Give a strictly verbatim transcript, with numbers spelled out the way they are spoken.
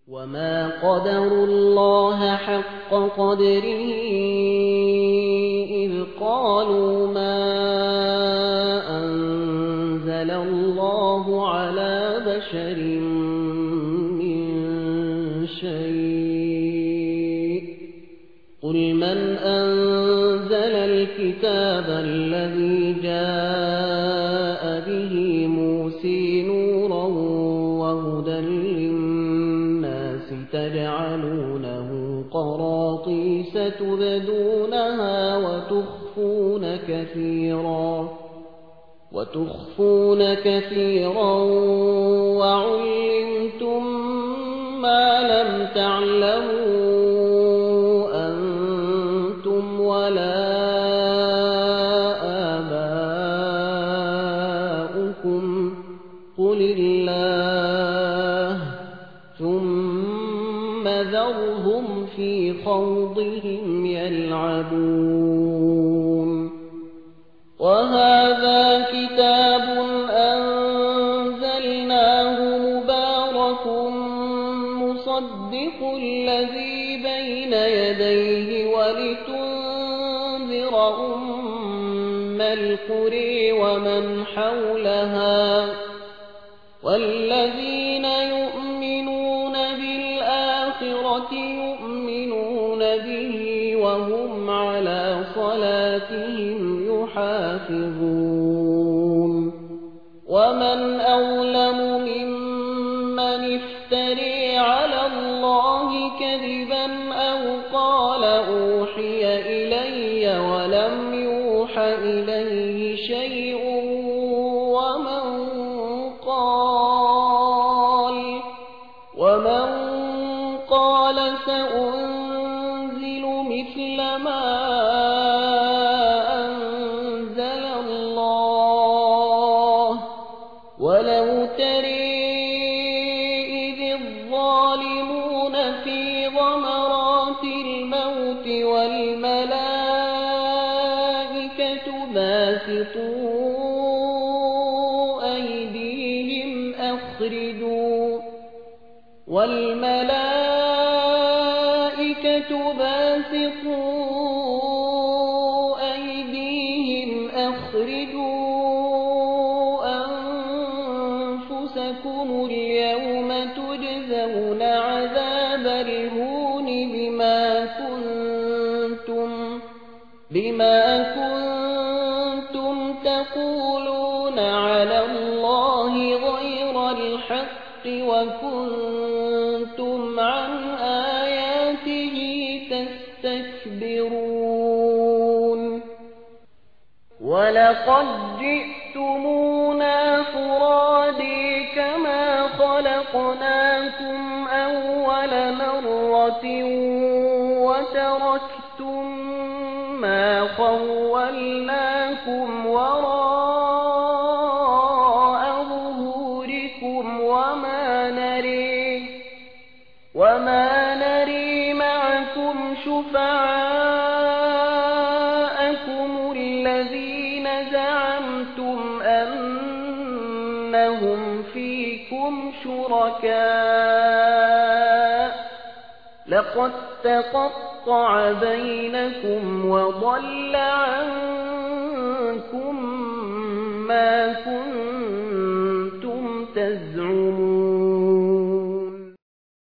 وما قدروا الله حق قدره إذ قالوا ما أنزل الله على بشر من شيء قل من أنزل الكتاب الذي جاء به موسى نورا وهدى للناس تجعلونه قراطيس تبدونها وتخفون كثيرا وتخفون كثيرا وعلمتم ما لم تعلموا أنتم ولا آباؤكم قل الله ثم ذرهم في خوضهم يلعبون وهذا كتاب أنزلناه مبارك مصدق الذي بين يديه ولتنذر أم القرى ومن حولها والذين يؤمنون بالآخرة يؤمنون به وهم على صلاتهم يحافظون ومن أظلم ممن افترى على الله كذبا أو قال أوحي إلي ولم يوح إليه شيء ومن قال ومن قال سأنزل مثل ما أنزل الله ولو ترى إذ الظالمون في غمرات الموت والملائكة باسطوا أيديهم أخرجوا والملائكة باسطوا أيديهم أخرجوا أنفسكم اليوم تجزون عذاب الهون بما كنتم بما كنتم تقولون على الله غير الحق وكنتم عن آياته تستكبرون ولقد جئتمونا فرادى كما خلقناكم أول مرة وتركتم ما خولناكم وراء ظهوركم وما نري وما نري معكم شفعاءكم الذين زعمتم أنهم فيكم شركاء لقد تقطع بينكم وضل عنكم ما كنتم